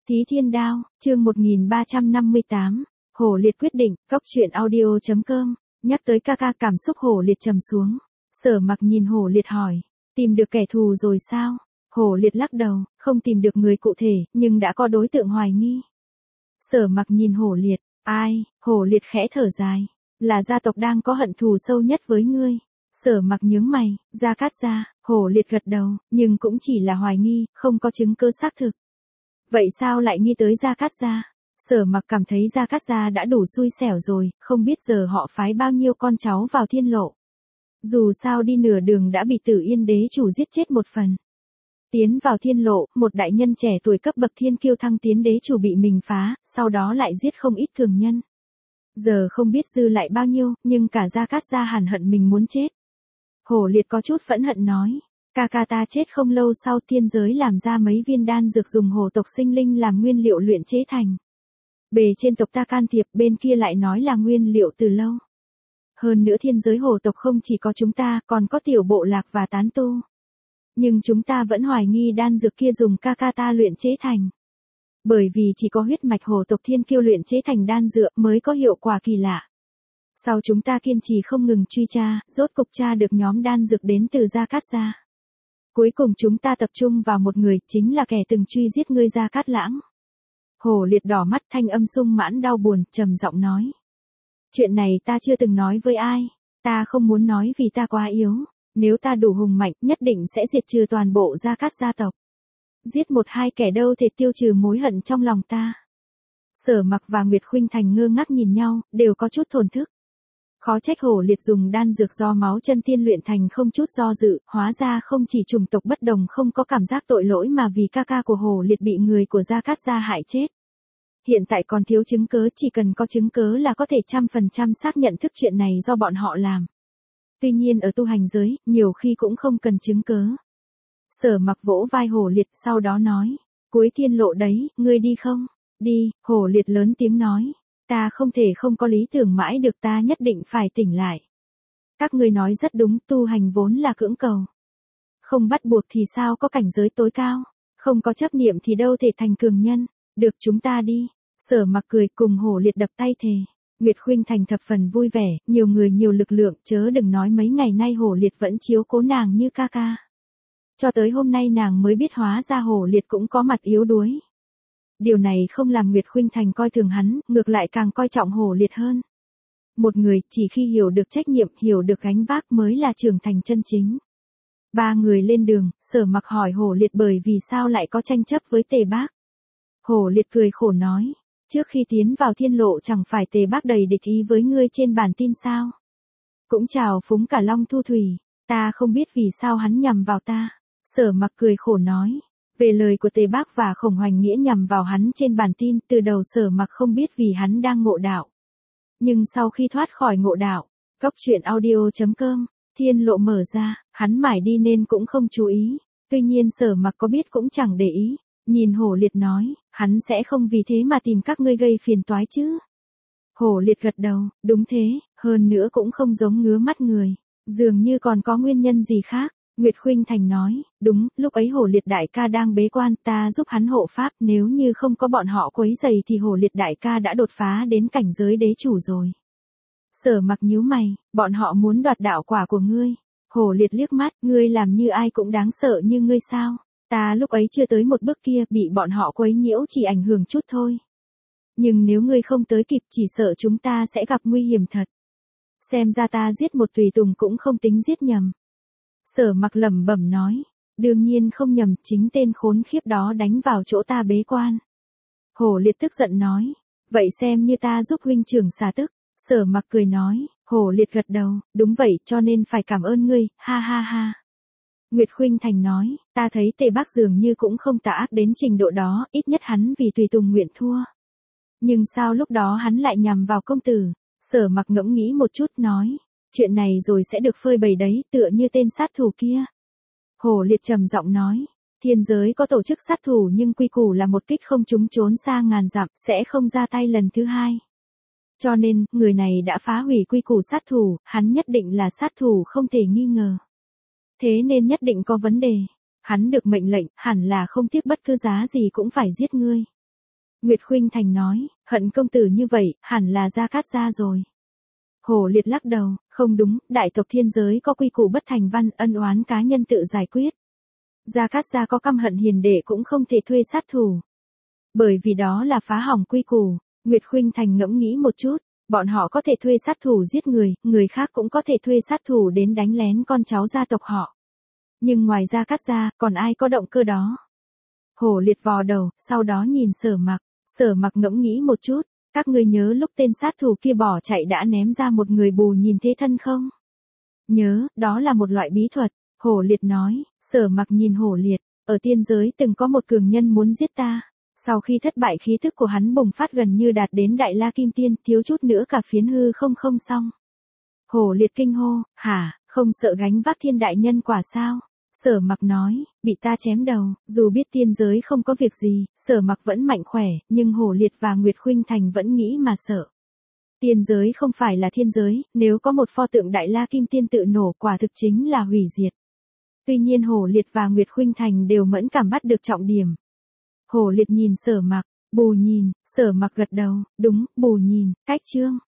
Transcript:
Tí Thiên Đao, chương 1358, Hổ Liệt quyết định, cóc truyện audio.com, nhắc tới ca ca cảm xúc Hổ Liệt trầm xuống. Sở Mặc nhìn Hổ Liệt hỏi, tìm được kẻ thù rồi sao? Hổ Liệt lắc đầu, không tìm được người cụ thể, nhưng đã có đối tượng hoài nghi. Sở Mặc nhìn Hổ Liệt, ai? Hổ Liệt khẽ thở dài, là gia tộc đang có hận thù sâu nhất với ngươi. Sở Mặc nhướng mày, Gia Cát Gia. Hổ Liệt gật đầu, nhưng cũng chỉ là hoài nghi, không có chứng cứ xác thực. Vậy sao lại nghi tới Gia Cát Gia? Sở Mặc cảm thấy Gia Cát Gia đã đủ xui xẻo rồi, không biết giờ họ phái bao nhiêu con cháu vào thiên lộ. Dù sao đi nửa đường đã bị Tử Yên đế chủ giết chết một phần. Tiến vào thiên lộ, một đại nhân trẻ tuổi cấp bậc thiên kiêu thăng tiến đế chủ bị mình phá, sau đó lại giết không ít cường nhân. Giờ không biết dư lại bao nhiêu, nhưng cả Gia Cát Gia hẳn hận mình muốn chết. Hổ Liệt có chút phẫn hận nói, ca ca ta chết không lâu sau thiên giới làm ra mấy viên đan dược dùng hổ tộc sinh linh làm nguyên liệu luyện chế thành. Bề trên tộc ta can thiệp, bên kia lại nói là nguyên liệu từ lâu. Hơn nữa thiên giới hổ tộc không chỉ có chúng ta, còn có tiểu bộ lạc và tán tu. Nhưng chúng ta vẫn hoài nghi đan dược kia dùng ca ca ta luyện chế thành. Bởi vì chỉ có huyết mạch hổ tộc thiên kiêu luyện chế thành đan dược mới có hiệu quả kỳ lạ. Sau chúng ta kiên trì không ngừng truy tra, rốt cục tra được nhóm đan dược đến từ Gia Cát Gia. Cuối cùng chúng ta tập trung vào một người, chính là kẻ từng truy giết ngươi Gia Cát Lãng. Hổ Liệt đỏ mắt, thanh âm sung mãn đau buồn, trầm giọng nói. Chuyện này ta chưa từng nói với ai, ta không muốn nói vì ta quá yếu, nếu ta đủ hùng mạnh nhất định sẽ diệt trừ toàn bộ Gia Cát gia tộc. Giết một hai kẻ đâu thể tiêu trừ mối hận trong lòng ta. Sở Mặc và Nguyệt Khuynh Thành ngơ ngác nhìn nhau, đều có chút thổn thức. Khó trách Hổ Liệt dùng đan dược do máu chân tiên luyện thành không chút do dự, hóa ra không chỉ chủng tộc bất đồng không có cảm giác tội lỗi mà vì ca ca của Hổ Liệt bị người của Gia Cát gia hại chết. Hiện tại còn thiếu chứng cớ, chỉ cần có chứng cớ là có thể 100% xác nhận thức chuyện này do bọn họ làm. Tuy nhiên ở tu hành giới, nhiều khi cũng không cần chứng cớ. Sở Mặc vỗ vai Hổ Liệt sau đó nói, cuối thiên lộ đấy, ngươi đi không? Đi, Hổ Liệt lớn tiếng nói. Ta không thể không có lý tưởng mãi được, ta nhất định phải tỉnh lại. Các ngươi nói rất đúng, tu hành vốn là cưỡng cầu. Không bắt buộc thì sao có cảnh giới tối cao, không có chấp niệm thì đâu thể thành cường nhân. Được, chúng ta đi. Sở Mặc cười, cùng Hổ Liệt đập tay thề. Nguyệt Khuynh Thành thập phần vui vẻ, nhiều người nhiều lực lượng, chớ đừng nói mấy ngày nay Hổ Liệt vẫn chiếu cố nàng như ca ca. Cho tới hôm nay nàng mới biết hóa ra Hổ Liệt cũng có mặt yếu đuối. Điều này không làm Nguyệt Khuynh Thành coi thường hắn, ngược lại càng coi trọng Hổ Liệt hơn. Một người, chỉ khi hiểu được trách nhiệm, hiểu được gánh vác mới là trưởng thành chân chính. Ba người lên đường, Sở Mặc hỏi Hổ Liệt bởi vì sao lại có tranh chấp với Tề Bác. Hổ Liệt cười khổ nói, trước khi tiến vào thiên lộ chẳng phải Tề Bác đầy địch ý với ngươi trên bản tin sao. Cũng chào phúng cả Long Thu Thủy, ta không biết vì sao hắn nhằm vào ta. Sở Mặc cười khổ nói. Về lời của Tề Bác và Khổng Hoành Nghĩa nhằm vào hắn trên bản tin, từ đầu Sở Mặc không biết vì hắn đang ngộ đạo. Nhưng sau khi thoát khỏi ngộ đạo, cóc truyện audio.com, thiên lộ mở ra, hắn mải đi nên cũng không chú ý. Tuy nhiên Sở Mặc có biết cũng chẳng để ý. Nhìn Hổ Liệt nói, hắn sẽ không vì thế mà tìm các ngươi gây phiền toái chứ. Hổ Liệt gật đầu, đúng thế, hơn nữa cũng không giống ngứa mắt người. Dường như còn có nguyên nhân gì khác. Nguyệt Khuynh Thành nói, đúng, lúc ấy Hổ Liệt đại ca đang bế quan, ta giúp hắn hộ pháp, nếu như không có bọn họ quấy rầy thì Hổ Liệt đại ca đã đột phá đến cảnh giới đế chủ rồi. Sở Mặc nhíu mày, bọn họ muốn đoạt đạo quả của ngươi. Hổ Liệt liếc mắt, ngươi làm như ai cũng đáng sợ như ngươi sao? Ta lúc ấy chưa tới một bước kia, bị bọn họ quấy nhiễu chỉ ảnh hưởng chút thôi. Nhưng nếu ngươi không tới kịp chỉ sợ chúng ta sẽ gặp nguy hiểm thật. Xem ra ta giết một tùy tùng cũng không tính giết nhầm. Sở Mặc lẩm bẩm nói, đương nhiên không nhầm, chính tên khốn khiếp đó đánh vào chỗ ta bế quan. Hổ Liệt tức giận nói, vậy xem như ta giúp huynh trưởng xả tức. Sở Mặc cười nói, Hổ Liệt gật đầu, đúng vậy, cho nên phải cảm ơn ngươi, ha ha ha. Nguyệt Khuynh Thành nói, ta thấy Tề Bác dường như cũng không tà ác đến trình độ đó, ít nhất hắn vì tùy tùng nguyện thua. Nhưng sao lúc đó hắn lại nhằm vào công tử? Sở Mặc ngẫm nghĩ một chút nói, chuyện này rồi sẽ được phơi bày đấy, tựa như tên sát thủ kia. Hổ Liệt trầm giọng nói, thiên giới có tổ chức sát thủ nhưng quy củ là một kích không trúng trốn xa ngàn dặm, sẽ không ra tay lần thứ hai. Cho nên, người này đã phá hủy quy củ sát thủ, hắn nhất định là sát thủ không thể nghi ngờ. Thế nên nhất định có vấn đề. Hắn được mệnh lệnh, hẳn là không tiếc bất cứ giá gì cũng phải giết ngươi. Nguyệt Khuynh Thành nói, hận công tử như vậy, hẳn là Gia Cát gia rồi. Hổ Liệt lắc đầu, không đúng, đại tộc thiên giới có quy củ bất thành văn, ân oán cá nhân tự giải quyết. Gia Cát gia có căm hận hiền đệ cũng không thể thuê sát thủ. Bởi vì đó là phá hỏng quy củ. Nguyệt Khuynh Thành ngẫm nghĩ một chút, bọn họ có thể thuê sát thủ giết người, người khác cũng có thể thuê sát thủ đến đánh lén con cháu gia tộc họ. Nhưng ngoài Gia Cát gia, còn ai có động cơ đó? Hổ Liệt vò đầu, sau đó nhìn Sở Mặc ngẫm nghĩ một chút, các ngươi nhớ lúc tên sát thủ kia bỏ chạy đã ném ra một người bù nhìn thế thân không? Nhớ, đó là một loại bí thuật, Hổ Liệt nói. Sở Mặc nhìn Hổ Liệt, ở tiên giới từng có một cường nhân muốn giết ta. Sau khi thất bại khí thức của hắn bùng phát gần như đạt đến Đại La Kim Tiên, thiếu chút nữa cả phiến hư không xong. Hổ Liệt kinh hô, hả, không sợ gánh vác thiên đại nhân quả sao? Sở Mặc nói, bị ta chém đầu, dù biết tiên giới không có việc gì, Sở Mặc vẫn mạnh khỏe, nhưng Hổ Liệt và Nguyệt Khuynh Thành vẫn nghĩ mà sợ. Tiên giới không phải là thiên giới, nếu có một pho tượng Đại La Kim Tiên tự nổ quả thực chính là hủy diệt. Tuy nhiên Hổ Liệt và Nguyệt Khuynh Thành đều mẫn cảm bắt được trọng điểm. Hổ Liệt nhìn Sở Mặc, bù nhìn, Sở Mặc gật đầu, đúng, bù nhìn, cách chương.